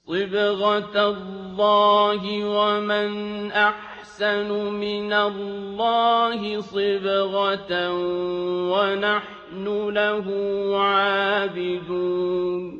صِبْغَةَ اللَّهِ ۖ وَمَنْ أَحْسَنُ مِنَ اللَّهِ صِبْغَةً ۖ وَنَحْنُ لَهُ عَابِدُونَ